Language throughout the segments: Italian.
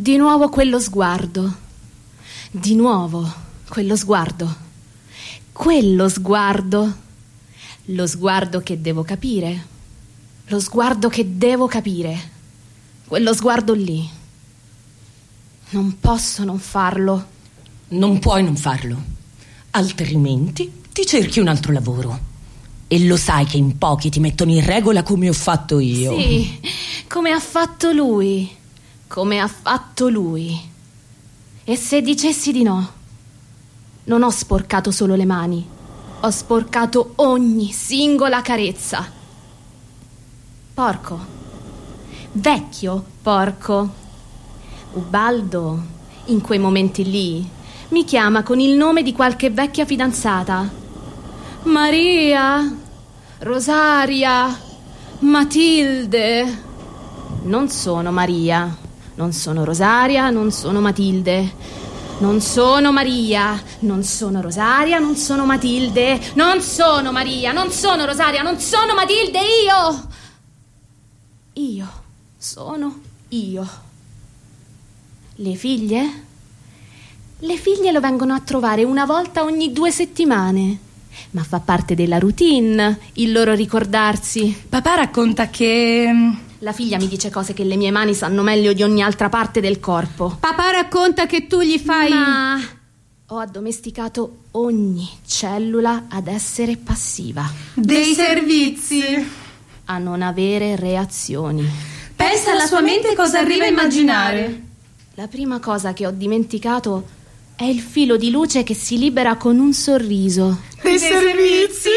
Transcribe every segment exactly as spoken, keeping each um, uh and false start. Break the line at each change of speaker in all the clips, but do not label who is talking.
Di nuovo quello sguardo. Di nuovo quello sguardo. Quello sguardo. Lo sguardo che devo capire. Lo sguardo che devo capire. Quello sguardo lì. Non posso non farlo.
Non puoi non farlo. Altrimenti ti cerchi un altro lavoro. E lo sai che in pochi ti mettono in regola come ho fatto io.
Sì, come ha fatto lui. Come ha fatto lui. E se dicessi di no? Non ho sporcato solo le mani. Ho sporcato ogni singola carezza. Porco. Vecchio porco. Ubaldo, in quei momenti lì, mi chiama con il nome di qualche vecchia fidanzata. Maria, Rosaria, Matilde. Non sono Maria, non sono Rosaria, non sono Matilde. Non sono Maria, non sono Rosaria, non sono Matilde. Non sono Maria, non sono Rosaria, non sono Matilde. Io Io sono io. Le figlie? Le figlie lo vengono a trovare una volta ogni due settimane. Ma fa parte della routine il loro ricordarsi.
Papà racconta che...
La figlia mi dice cose che le mie mani sanno meglio di ogni altra parte del corpo.
Papà racconta che tu gli fai...
Ma ho addomesticato ogni cellula ad essere passiva.
Dei servizi.
A non avere reazioni.
Pensa alla sua mente cosa arriva a immaginare.
La prima cosa che ho dimenticato è il filo di luce che si libera con un sorriso.
Dei, Dei servizi.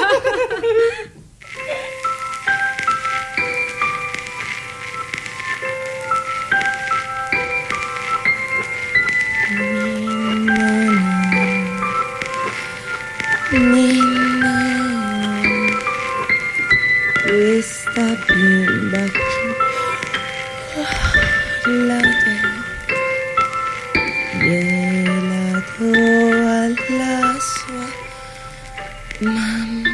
Questa bimba che la do, gliela do alla sua mamma.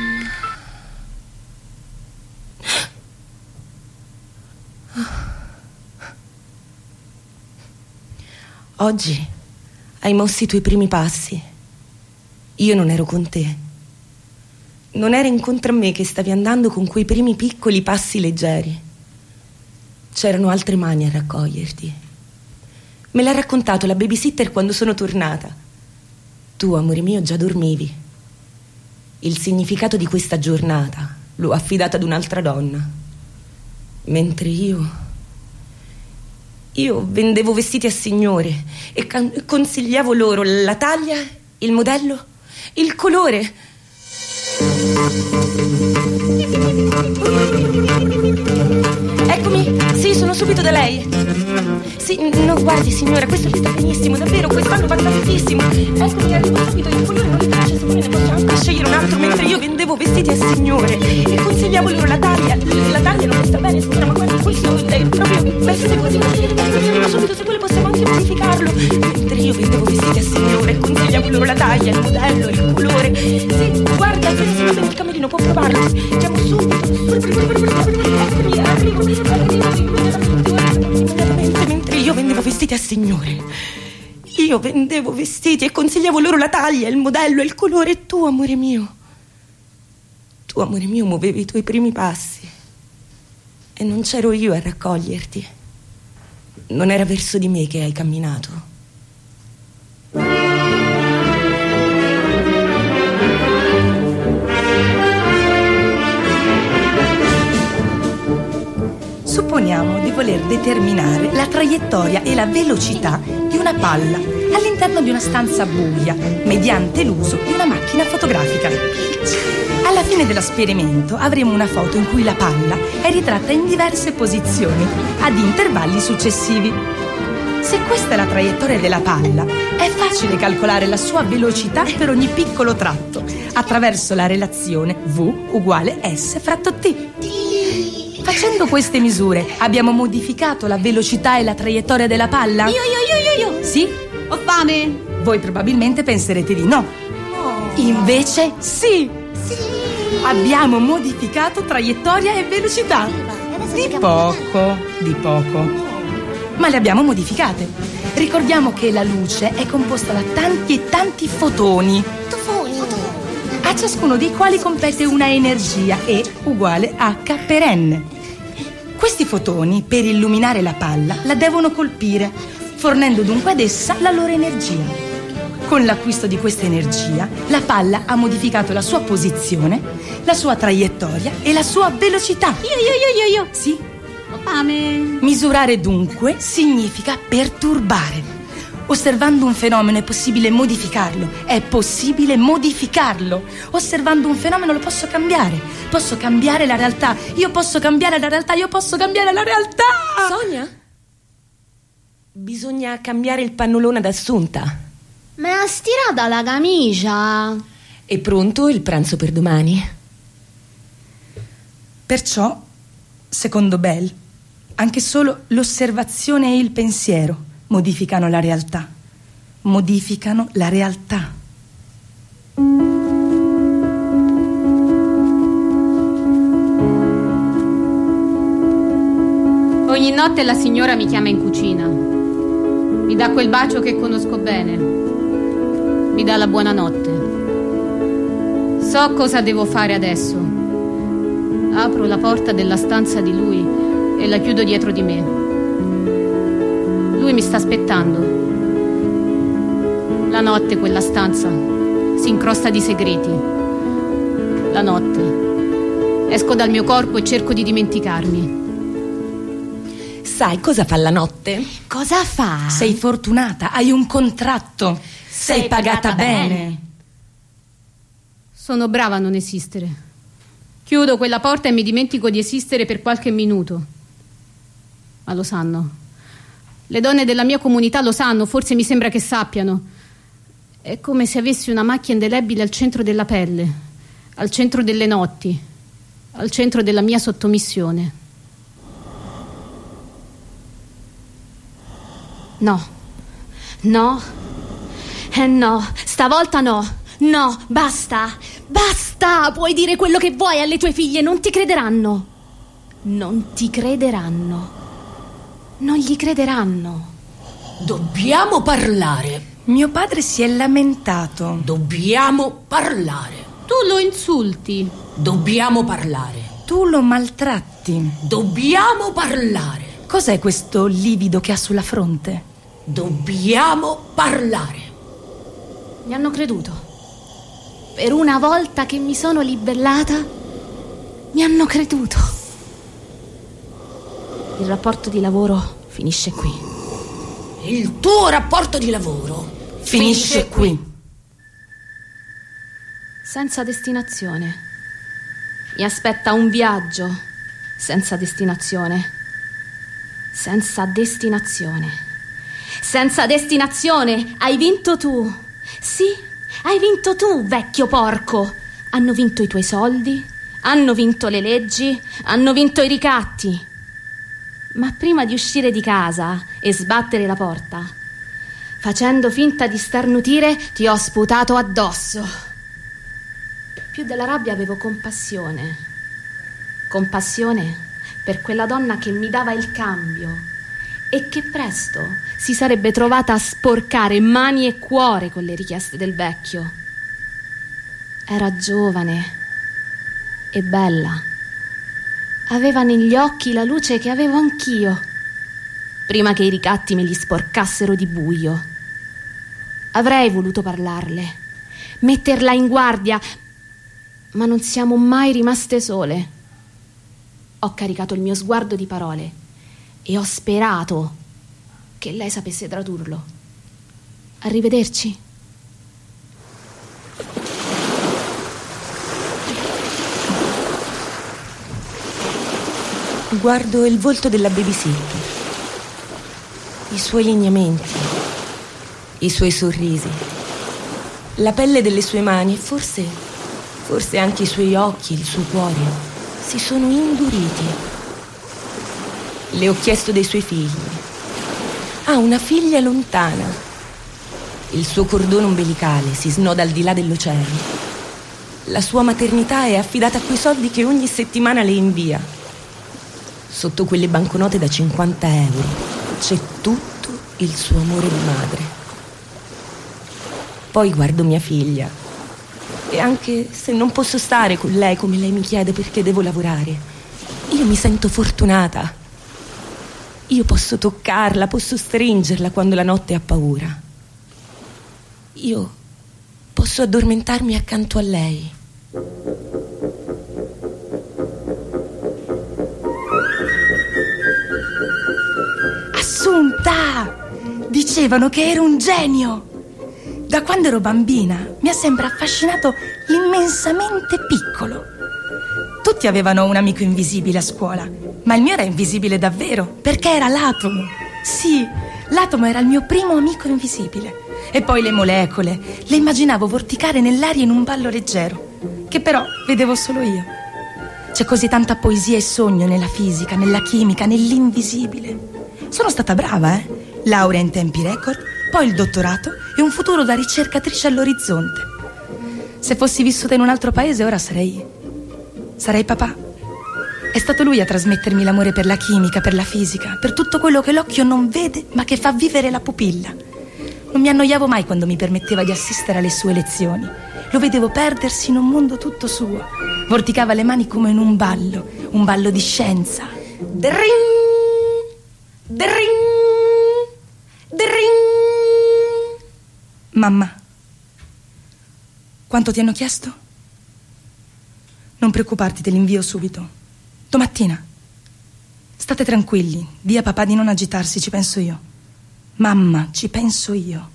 Oggi hai mossi i tuoi primi passi. Io non ero con te. Non era incontro a me che stavi andando con quei primi piccoli passi leggeri. C'erano altre mani a raccoglierti. Me l'ha raccontato la babysitter quando sono tornata. Tu, amore mio, già dormivi. Il significato di questa giornata l'ho affidata ad un'altra donna. Mentre io... Io vendevo vestiti a signore e can- consigliavo loro la taglia, il modello, il colore... Eccomi, sì, sono subito da lei. Sì, no, guardi signora, questo le sta benissimo, davvero, quest'anno va tantissimo. Eccomi, arrivo subito, il colore non le piace, se vuole ne posso anche scegliere un altro. Mentre io vendevo vestiti a signore e consigliavo loro la taglia. La taglia non mi sta bene signora, ma guardi, questo è proprio veste così. Arrivo subito, se vuole possiamo anche modificarlo. Mentre io vendevo vestiti a signore e consigliavo loro la taglia, il modello, il colore. Sì, guardi, appena si mette nel camerino può provarlo. Chiamo subito. Eccomi, arrivo, arrivo immediatamente. Mentre io vendevo vestiti a signore. Io vendevo vestiti e consigliavo loro la taglia, il modello, il colore. E tu, amore mio, tu, amore mio, muovevi i tuoi primi passi. E non c'ero io a raccoglierti. Non era verso di me che hai camminato.
Supponiamo di voler determinare la traiettoria e la velocità di una palla all'interno di una stanza buia mediante l'uso di una macchina fotografica. Alla fine dell'esperimento avremo una foto in cui la palla è ritratta in diverse posizioni ad intervalli successivi. Se questa è la traiettoria della palla, è facile calcolare la sua velocità per ogni piccolo tratto attraverso la relazione V uguale S fratto T. Facendo queste misure abbiamo modificato la velocità e la traiettoria della palla?
Io, io, io, io, io.
Sì?
Ho fame.
Voi probabilmente penserete di no.
No.
Invece sì.
Sì.
Abbiamo modificato traiettoria e velocità. Di poco, di poco. ma le abbiamo modificate. Ricordiamo che la luce è composta da tanti e tanti fotoni, a ciascuno dei quali compete una energia E uguale H per N. Questi fotoni, per illuminare la palla, la devono colpire, fornendo dunque ad essa la loro energia. Con l'acquisto di questa energia, la palla ha modificato la sua posizione, la sua traiettoria e la sua velocità.
Io, io, io, io, io.
Sì.
Ho fame.
Misurare dunque significa perturbare. Osservando un fenomeno è possibile modificarlo. È possibile modificarlo. Osservando un fenomeno lo posso cambiare. Posso cambiare la realtà. Io posso cambiare la realtà. Io posso cambiare la realtà.
Sonia? Bisogna cambiare il pannolone ad Assunta.
Ma ha stirata la camicia.
È pronto il pranzo per domani?
Perciò, secondo Bell, anche solo l'osservazione e il pensiero modificano la realtà. Modificano la realtà.
Ogni notte la signora mi chiama in cucina. Mi dà quel bacio che conosco bene. Mi dà la buonanotte. So cosa devo fare adesso. Apro la porta della stanza di lui e la chiudo dietro di me. Lui mi sta aspettando. La notte quella stanza si incrosta di segreti. La notte esco dal mio corpo e cerco di dimenticarmi.
Sai cosa fa la notte?
Cosa fa?
Sei fortunata, hai un contratto. Sei,
Sei
pagata,
pagata
bene.
bene.
Sono brava a non esistere. Chiudo quella porta e mi dimentico di esistere per qualche minuto. Ma lo sanno. Le donne della mia comunità lo sanno, forse mi sembra che sappiano. È come se avessi una macchia indelebile al centro della pelle, al centro delle notti, al centro della mia sottomissione.
No. No. Eh no, stavolta no. No, basta. Basta, puoi dire quello che vuoi alle tue figlie, non ti crederanno. Non ti crederanno. Non gli crederanno.
Dobbiamo parlare.
Mio padre si è lamentato.
Dobbiamo parlare.
Tu lo insulti.
Dobbiamo parlare.
Tu lo maltratti.
Dobbiamo parlare.
Cos'è questo livido che ha sulla fronte?
Dobbiamo parlare.
Mi hanno creduto. Per una volta che mi sono libellata, mi hanno creduto. Il rapporto di lavoro finisce qui.
Il tuo rapporto di lavoro
Finisce,
finisce
qui.
Senza destinazione. Mi aspetta un viaggio senza destinazione. Senza destinazione. Senza destinazione. Hai vinto tu. Sì, hai vinto tu, vecchio porco. Hanno vinto i tuoi soldi, hanno vinto le leggi, hanno vinto i ricatti. Ma prima di uscire di casa e sbattere la porta, facendo finta di starnutire, ti ho sputato addosso. Più della rabbia avevo compassione. Compassione per quella donna che mi dava il cambio e che presto si sarebbe trovata a sporcare mani e cuore con le richieste del vecchio. Era giovane e bella. Aveva negli occhi la luce che avevo anch'io, prima che i ricatti me li sporcassero di buio. Avrei voluto parlarle, metterla in guardia, ma non siamo mai rimaste sole. Ho caricato il mio sguardo di parole e ho sperato che lei sapesse tradurlo. Arrivederci.
Guardo il volto della babysitter, i suoi lineamenti, i suoi sorrisi, la pelle delle sue mani e forse, forse anche i suoi occhi, il suo cuore si sono induriti. Le ho chiesto dei suoi figli. Ha una figlia lontana. Il suo cordone ombelicale si snoda al di là dell'oceano. La sua maternità è affidata a quei soldi che ogni settimana le invia. Sotto quelle banconote da cinquanta euro c'è tutto il suo amore di madre. Poi guardo mia figlia e anche se non posso stare con lei come lei mi chiede perché devo lavorare, io mi sento fortunata. Io posso toccarla, posso stringerla quando la notte ha paura. Io posso addormentarmi accanto a lei.
Assunta! Dicevano che ero un genio! Da quando ero bambina mi ha sempre affascinato l'immensamente piccolo. Tutti avevano un amico invisibile a scuola, ma il mio era invisibile davvero, perché era l'atomo. Sì, l'atomo era il mio primo amico invisibile. E poi le molecole, le immaginavo vorticare nell'aria in un ballo leggero, che però vedevo solo io. C'è così tanta poesia e sogno nella fisica, nella chimica, nell'invisibile. Sono stata brava, eh? Laurea in tempi record, poi il dottorato e un futuro da ricercatrice all'orizzonte. Se fossi vissuta in un altro paese ora sarei... sarei papà. È stato lui a trasmettermi l'amore per la chimica, per la fisica, per tutto quello che l'occhio non vede ma che fa vivere la pupilla. Non mi annoiavo mai quando mi permetteva di assistere alle sue lezioni. Lo vedevo perdersi in un mondo tutto suo. Vorticava le mani come in un ballo, un ballo di scienza.
Dring! Dring! Dring!
Mamma, quanto ti hanno chiesto? Non preoccuparti, te l'invio subito. Domattina. State tranquilli, di a papà di non agitarsi, ci penso io. Mamma, ci penso io.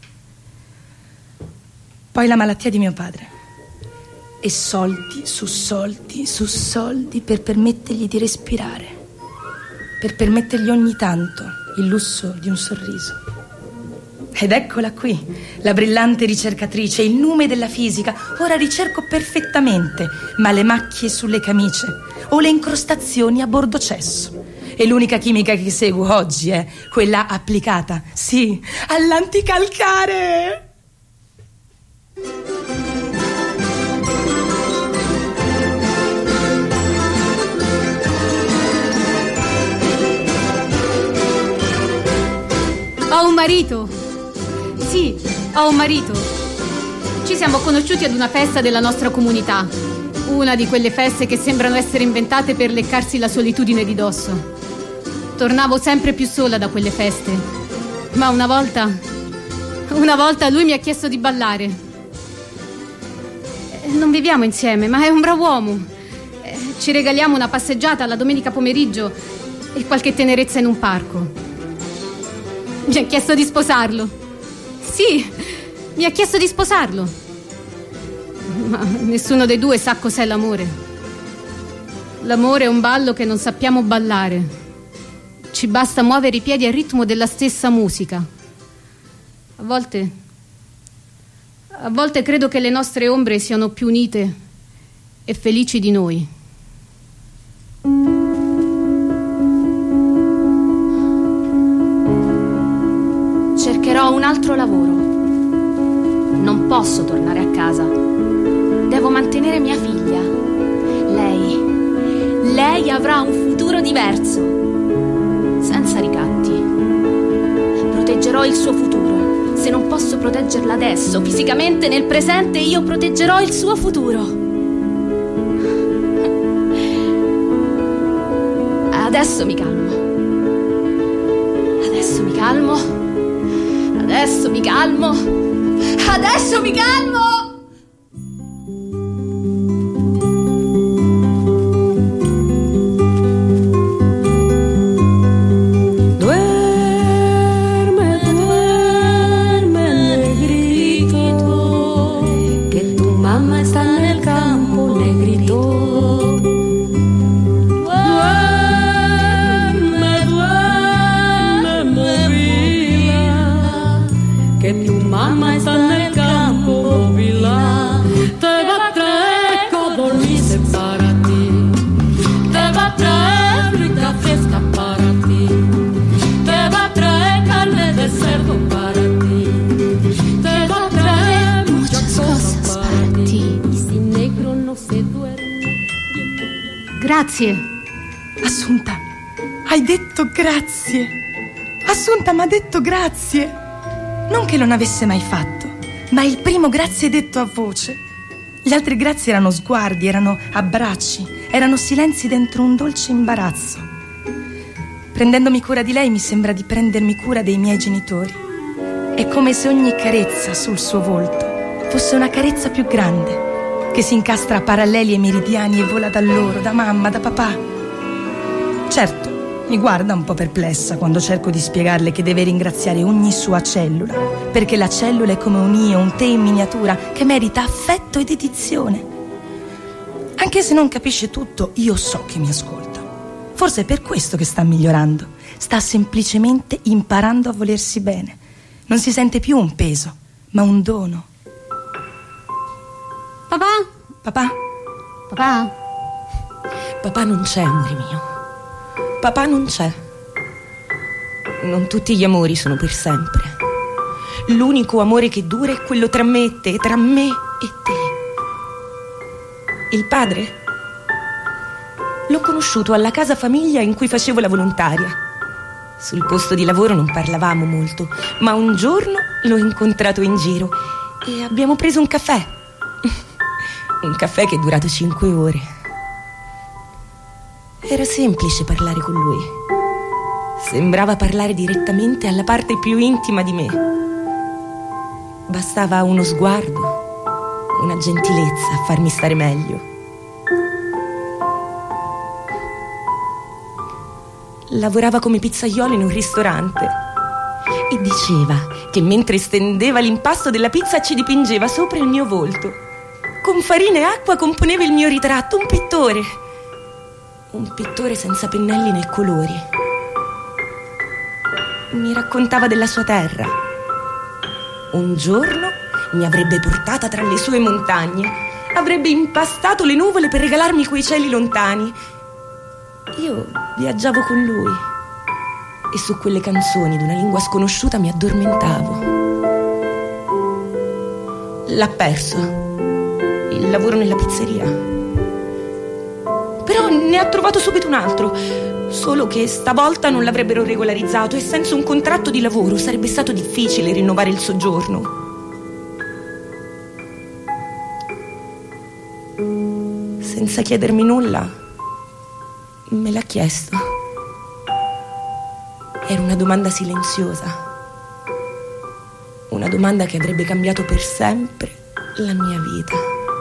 Poi la malattia di mio padre. E soldi su soldi su soldi per permettergli di respirare. Per permettergli ogni tanto il lusso di un sorriso. Ed eccola qui, la brillante ricercatrice, il nume della fisica. Ora ricerco perfettamente, ma le macchie sulle camicie o le incrostazioni a bordo cesso. E l'unica chimica che seguo oggi è quella applicata, sì, all'anticalcare.
Ho un marito. Sì, ho un marito. Ci siamo conosciuti ad una festa della nostra comunità. Una di quelle feste che sembrano essere inventate per leccarsi la solitudine di dosso. Tornavo sempre più sola da quelle feste. Ma una volta... Una volta lui mi ha chiesto di ballare. Non viviamo insieme, ma è un bravo uomo. Ci regaliamo una passeggiata la domenica pomeriggio e qualche tenerezza in un parco. Mi ha chiesto di sposarlo. Sì, mi ha chiesto di sposarlo. Ma nessuno dei due sa cos'è l'amore. L'amore è un ballo che non sappiamo ballare. Ci basta muovere i piedi al ritmo della stessa musica. A volte... A volte credo che le nostre ombre siano più unite e felici di noi.
Cercherò un altro lavoro. Non posso tornare a casa. Devo mantenere mia figlia. Lei, lei avrà un futuro diverso, senza ricatti. Proteggerò il suo futuro. Se non posso proteggerla adesso, fisicamente nel presente, io proteggerò il suo futuro. Adesso mi calmo. Adesso mi calmo. Adesso mi calmo. Adesso mi calmo.
Grazie.
Assunta, hai detto grazie. Assunta m'ha detto grazie. Non che non avesse mai fatto, ma il primo grazie detto a voce. Gli altri grazie erano sguardi, erano abbracci, erano silenzi dentro un dolce imbarazzo. Prendendomi cura di lei mi sembra di prendermi cura dei miei genitori. È come se ogni carezza sul suo volto fosse una carezza più grande, che si incastra a paralleli e meridiani e vola da loro, da mamma, da papà. Certo, mi guarda un po' perplessa quando cerco di spiegarle che deve ringraziare ogni sua cellula, perché la cellula è come un io, un te in miniatura che merita affetto e dedizione. Anche se non capisce tutto, io so che mi ascolta. Forse è per questo che sta migliorando. Sta semplicemente imparando a volersi bene. Non si sente più un peso, ma un dono.
Papà?
Papà?
Papà?
Papà non c'è, amore mio. Papà non c'è. Non tutti gli amori sono per sempre. L'unico amore che dura è quello tra me e te, tra me e te. Il padre? L'ho conosciuto alla casa famiglia in cui facevo la volontaria. Sul posto di lavoro non parlavamo molto, ma un giorno l'ho incontrato in giro e abbiamo preso un caffè. Un caffè che è durato cinque ore. Era semplice parlare con lui. Sembrava parlare direttamente alla parte più intima di me. Bastava uno sguardo, una gentilezza a farmi stare meglio. Lavorava come pizzaiolo in un ristorante e diceva che mentre stendeva l'impasto della pizza ci dipingeva sopra il mio volto. Con farina e acqua componeva il mio ritratto, un pittore. Un pittore senza pennelli né colori. Mi raccontava della sua terra. Un giorno mi avrebbe portata tra le sue montagne, avrebbe impastato le nuvole per regalarmi quei cieli lontani. Io viaggiavo con lui e su quelle canzoni d'una lingua sconosciuta mi addormentavo. L'ha perso il lavoro nella pizzeria, però ne ha trovato subito un altro, solo che stavolta non l'avrebbero regolarizzato e senza un contratto di lavoro sarebbe stato difficile rinnovare il soggiorno. Senza chiedermi nulla me l'ha chiesto. Era una domanda silenziosa, una domanda che avrebbe cambiato per sempre la mia vita.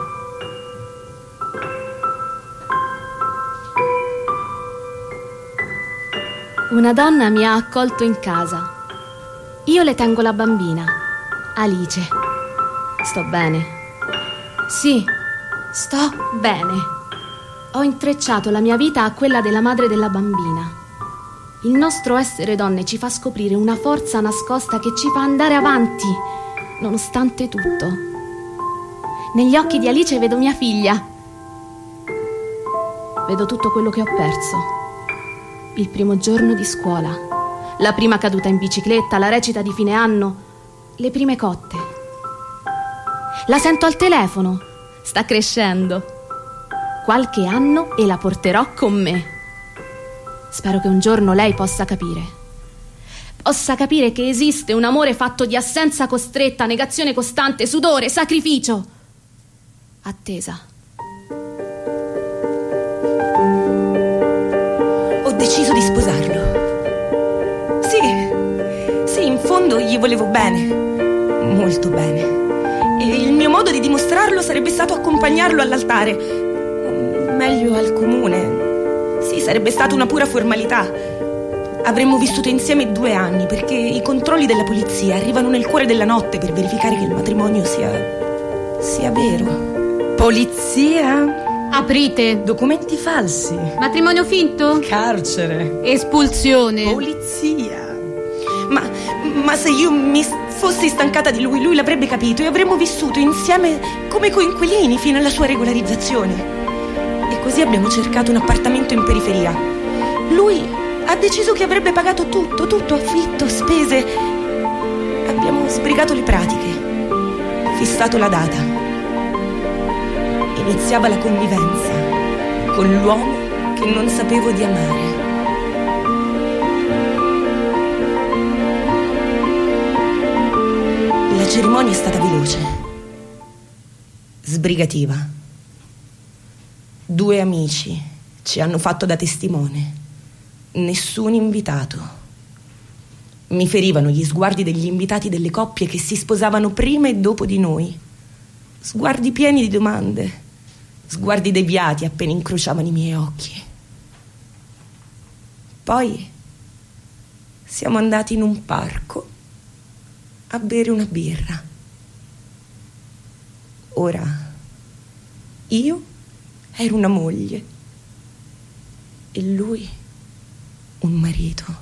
Una donna mi ha accolto in casa. Io le tengo la bambina, Alice. Sto bene. Sì, sto bene. Ho intrecciato la mia vita a quella della madre della bambina. Il nostro essere donne ci fa scoprire una forza nascosta che ci fa andare avanti, nonostante tutto. Negli occhi di Alice vedo mia figlia. Vedo tutto quello che ho perso. Il primo giorno di scuola, la prima caduta in bicicletta, la recita di fine anno, le prime cotte. La sento al telefono, sta crescendo. Qualche anno e la porterò con me. Spero che un giorno lei possa capire. Possa capire che esiste un amore fatto di assenza costretta, negazione costante, sudore, sacrificio. Attesa.
Ho deciso di sposarlo. Sì, sì, in fondo gli volevo bene, molto bene. E il mio modo di dimostrarlo sarebbe stato accompagnarlo all'altare. Meglio al comune. Sì, sarebbe stata una pura formalità. Avremmo vissuto insieme due anni, perché i controlli della polizia arrivano nel cuore della notte per verificare che il matrimonio sia... sia vero.
Polizia?
Aprite.
Documenti falsi.
Matrimonio finto?
Carcere.
Espulsione.
Polizia.
Ma, ma se io mi fossi stancata di lui, lui l'avrebbe capito e avremmo vissuto insieme come coinquilini fino alla sua regolarizzazione. E così abbiamo cercato un appartamento in periferia. Lui ha deciso che avrebbe pagato tutto, tutto, affitto, spese. Abbiamo sbrigato le pratiche, fissato la data. Iniziava la convivenza con l'uomo che non sapevo di amare. cerimonia è stata veloce, sbrigativa. Due amici ci hanno fatto da testimone, nessun invitato. Mi ferivano gli sguardi degli invitati delle coppie che si sposavano prima e dopo di noi. Sguardi pieni di domande, sguardi deviati appena incrociavano i miei occhi. Poi siamo andati in un parco a bere una birra. Ora io ero una moglie e lui un marito.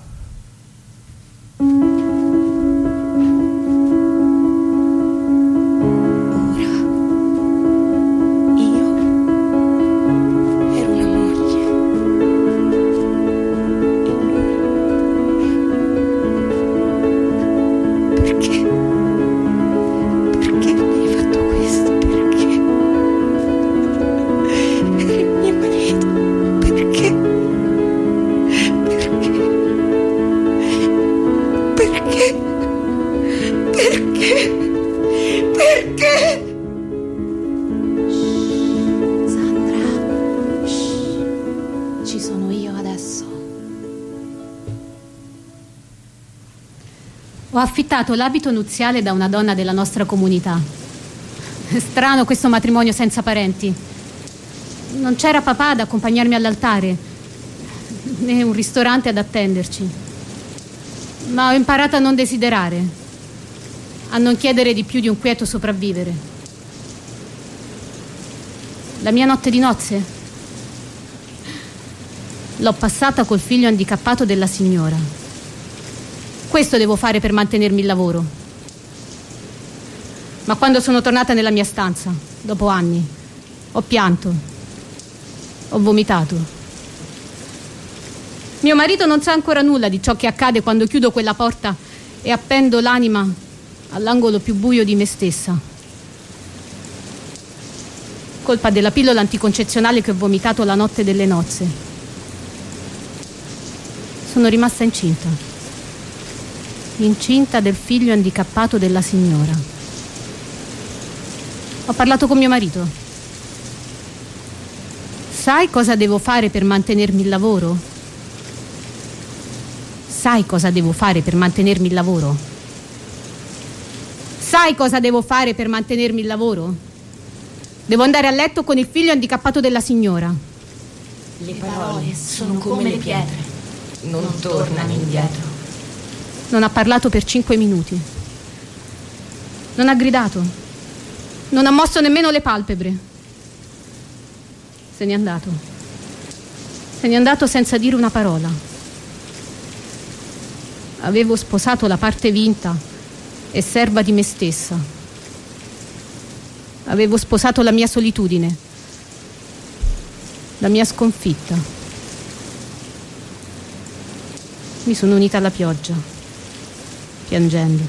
Ho affittato l'abito nuziale da una donna della nostra comunità. Strano questo matrimonio senza parenti. Non c'era papà ad accompagnarmi all'altare, né un ristorante ad attenderci. Ma ho imparato a non desiderare, a non chiedere di più di un quieto sopravvivere. La mia notte di nozze l'ho passata col figlio handicappato della signora. Questo devo fare per mantenermi il lavoro. Ma quando sono tornata nella mia stanza, dopo anni, ho pianto, ho vomitato. Mio marito non sa ancora nulla di ciò che accade quando chiudo quella porta e appendo l'anima all'angolo più buio di me stessa. Colpa della pillola anticoncezionale che ho vomitato la notte delle nozze. Sono rimasta incinta. Incinta del figlio handicappato della signora. Ho parlato con mio marito. Sai cosa devo fare per mantenermi il lavoro? Sai cosa devo fare per mantenermi il lavoro? Sai cosa devo fare per mantenermi il lavoro? Devo andare a letto con il figlio handicappato della signora.
Le parole sono come le pietre, non tornano indietro.
Non ha parlato per cinque minuti. Non ha gridato. Non ha mosso nemmeno le palpebre. Se n'è andato. Se n'è andato senza dire una parola. Avevo sposato la parte vinta e serva di me stessa. Avevo sposato la mia solitudine, la mia sconfitta. Mi sono unita alla pioggia, piangendo.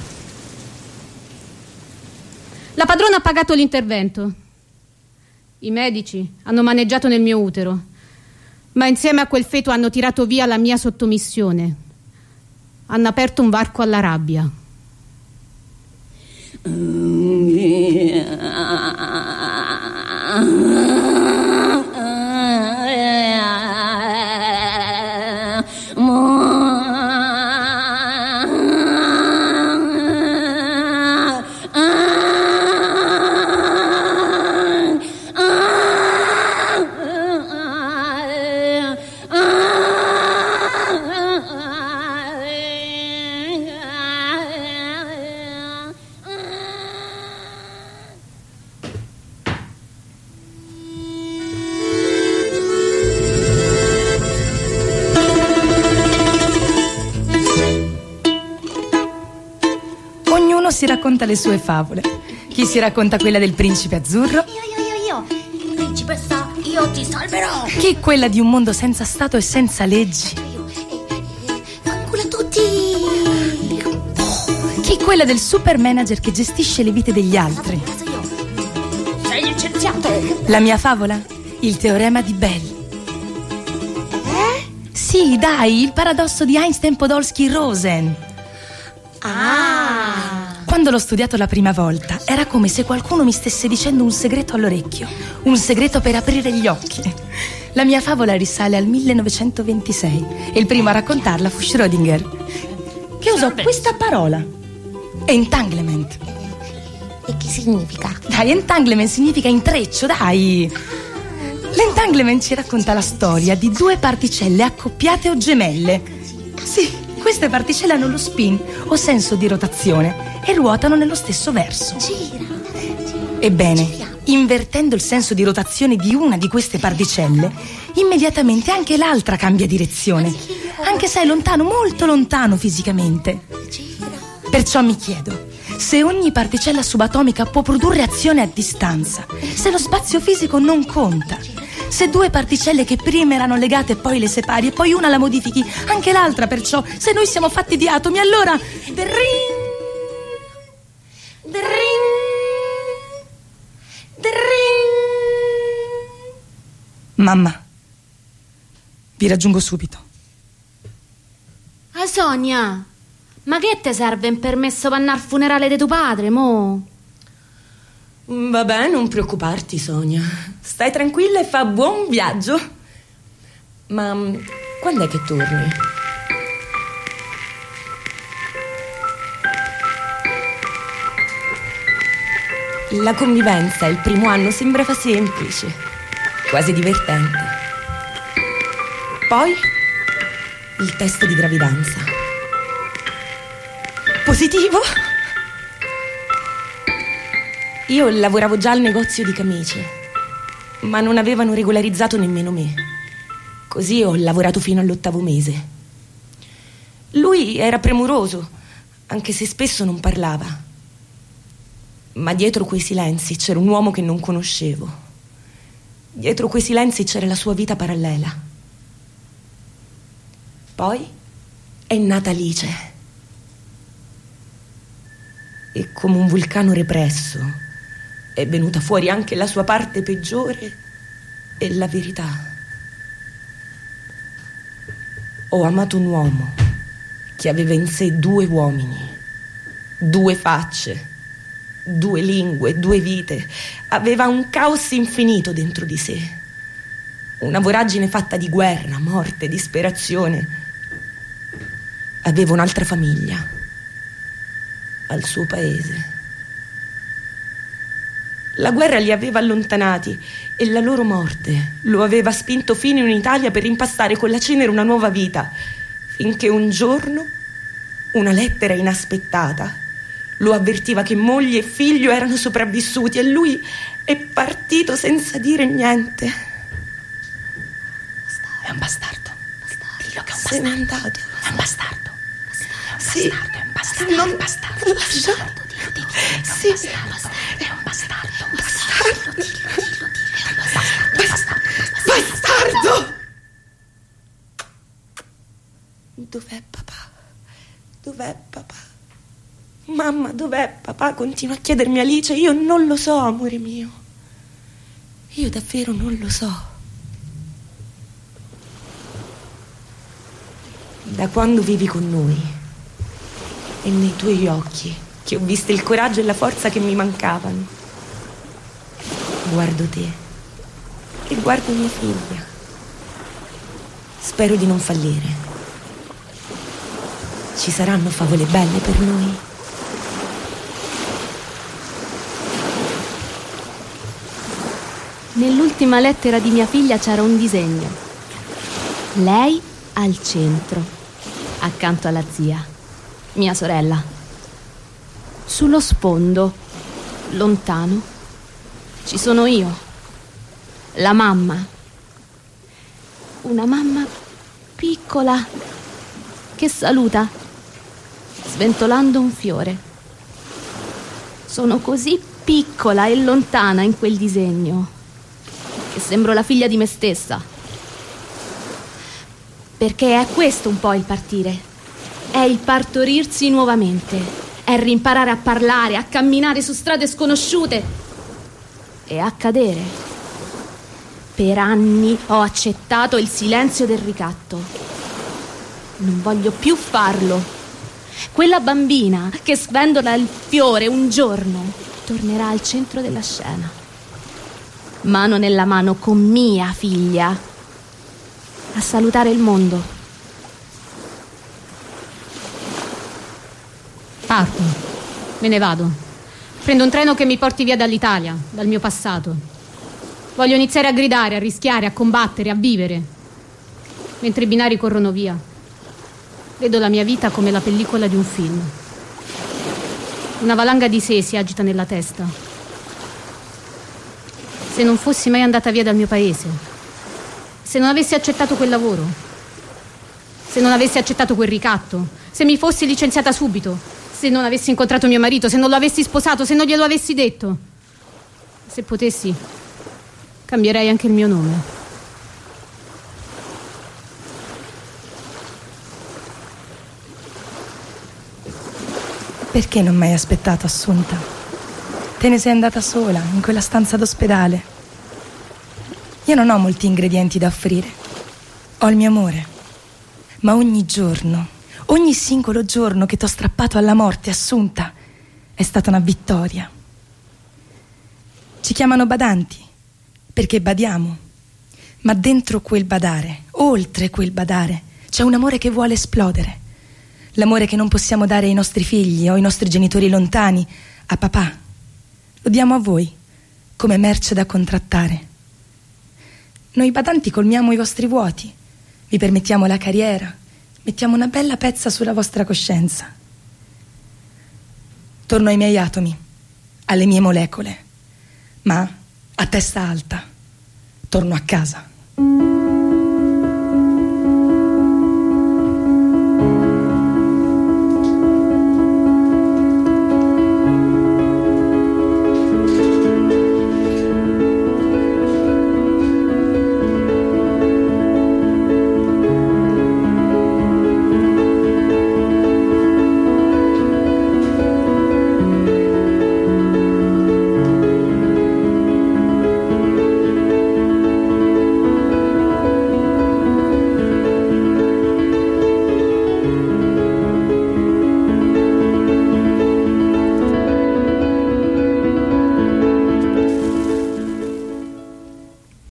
La padrona ha pagato l'intervento. I medici hanno maneggiato nel mio utero, ma insieme a quel feto hanno tirato via la mia sottomissione. Hanno aperto un varco alla rabbia.
Si racconta le sue favole. Chi si racconta quella del principe azzurro?
Io, io, io, io. Principessa, io ti salverò.
Chi quella di un mondo senza Stato e senza leggi?
Io, fanculo a tutti.
Chi quella del super manager che gestisce le vite degli altri?
Io. Sei licenziato.
La mia favola? Il teorema di Bell.
Eh?
Sì, dai, il paradosso di Einstein-Podolsky-Rosen.
Ah.
Quando Quando l'ho studiato la prima volta, era come se qualcuno mi stesse dicendo un segreto all'orecchio, un segreto per aprire gli occhi. La mia favola risale al millenovecentoventisei e il primo a raccontarla fu Schrödinger, che usò questa parola: entanglement.
E che significa?
Dai, entanglement significa intreccio, dai. L'entanglement ci racconta la storia di due particelle accoppiate o gemelle. Sì, queste particelle hanno lo spin o senso di rotazione e ruotano nello stesso verso.
Gira.
Ebbene, invertendo il senso di rotazione di una di queste particelle, immediatamente anche l'altra cambia direzione, anche se è lontano, molto lontano fisicamente. Perciò mi chiedo, se ogni particella subatomica può produrre azione a distanza, se lo spazio fisico non conta, se due particelle che prima erano legate e poi le separi e poi una la modifichi, anche l'altra, perciò, se noi siamo fatti di atomi, allora...
Drin, drin, drin.
Mamma, vi raggiungo subito.
Ah, Sonia, ma che te serve un permesso per andare al funerale di tuo padre, mo?
Vabbè, non preoccuparti, Sonia. Stai tranquilla e fa buon viaggio. Ma quando è che torni? La convivenza il primo anno sembra fa semplice, quasi divertente. Poi il test di gravidanza. Positivo? Io lavoravo già al negozio di camicie, ma non avevano regolarizzato nemmeno me. Così ho lavorato fino all'ottavo mese. Lui era premuroso, anche se spesso non parlava. Ma dietro quei silenzi c'era un uomo che non conoscevo. Dietro quei silenzi c'era la sua vita parallela. Poi è nata Alice. E come un vulcano represso è venuta fuori anche la sua parte peggiore e la verità. Ho amato un uomo che aveva in sé due uomini, due facce, due lingue, due vite. Aveva un caos infinito dentro di sé, una voragine fatta di guerra, morte, disperazione. Aveva un'altra famiglia al suo paese. La guerra li aveva allontanati e la loro morte lo aveva spinto fino in Italia per impastare con la cenere una nuova vita, finché un giorno una lettera inaspettata lo avvertiva che moglie e figlio erano sopravvissuti e lui è partito senza dire niente.
È un bastardo. Dillo che è un bastardo.
Se n'è andato.
È un bastardo.
Sì.
È un bastardo.
Non-
È un bastardo.
Lascia-
Dillo, dillo, dillo.
Sì.
È un bastardo. È un bastardo. Un bastardo. Dillo, dillo, dillo. È un bastardo. Bastardo.
Bastardo! Dov'è papà? Dov'è papà? Mamma, dov'è papà? Continua a chiedermi Alice. Io non lo so, amore mio. Io davvero non lo so. Da quando vivi con noi è nei tuoi occhi che ho visto il coraggio e la forza che mi mancavano. Guardo te e guardo mia figlia. Spero di non fallire. Ci saranno favole belle per noi.
Nell'ultima lettera di mia figlia c'era un disegno. Lei al centro, accanto alla zia, mia sorella. Sullo sfondo, lontano, ci sono io, la mamma. Una mamma piccola che saluta, sventolando un fiore. Sono così piccola e lontana in quel disegno che sembro la figlia di me stessa. Perché è questo un po' il partire. È il partorirsi nuovamente. È rimparare a parlare, a camminare su strade sconosciute e a cadere. Per anni ho accettato il silenzio del ricatto. Non voglio più farlo. Quella bambina che svendola il fiore un giorno tornerà al centro della scena, mano nella mano con mia figlia, a salutare il mondo.
Parto, me ne vado. Prendo un treno che mi porti via dall'Italia, dal mio passato. Voglio iniziare a gridare, a rischiare, a combattere, a vivere. Mentre i binari corrono via, vedo la mia vita come la pellicola di un film. Una valanga di sé si agita nella testa. Se non fossi mai andata via dal mio paese, se non avessi accettato quel lavoro, se non avessi accettato quel ricatto, se mi fossi licenziata subito, se non avessi incontrato mio marito, se non lo avessi sposato, se non glielo avessi detto, se potessi, cambierei anche il mio nome.
Perché non mi hai aspettato, Assunta? Te ne sei andata sola, in quella stanza d'ospedale. Io non ho molti ingredienti da offrire. Ho il mio amore. Ma ogni giorno, ogni singolo giorno che t'ho strappato alla morte, Assunta, è stata una vittoria. Ci chiamano badanti, perché badiamo. Ma dentro quel badare, oltre quel badare, c'è un amore che vuole esplodere. L'amore che non possiamo dare ai nostri figli o ai nostri genitori lontani, a papà. Lo diamo a voi, come merce da contrattare. Noi badanti colmiamo i vostri vuoti, vi permettiamo la carriera, mettiamo una bella pezza sulla vostra coscienza. Torno ai miei atomi, alle mie molecole, ma a testa alta torno a casa.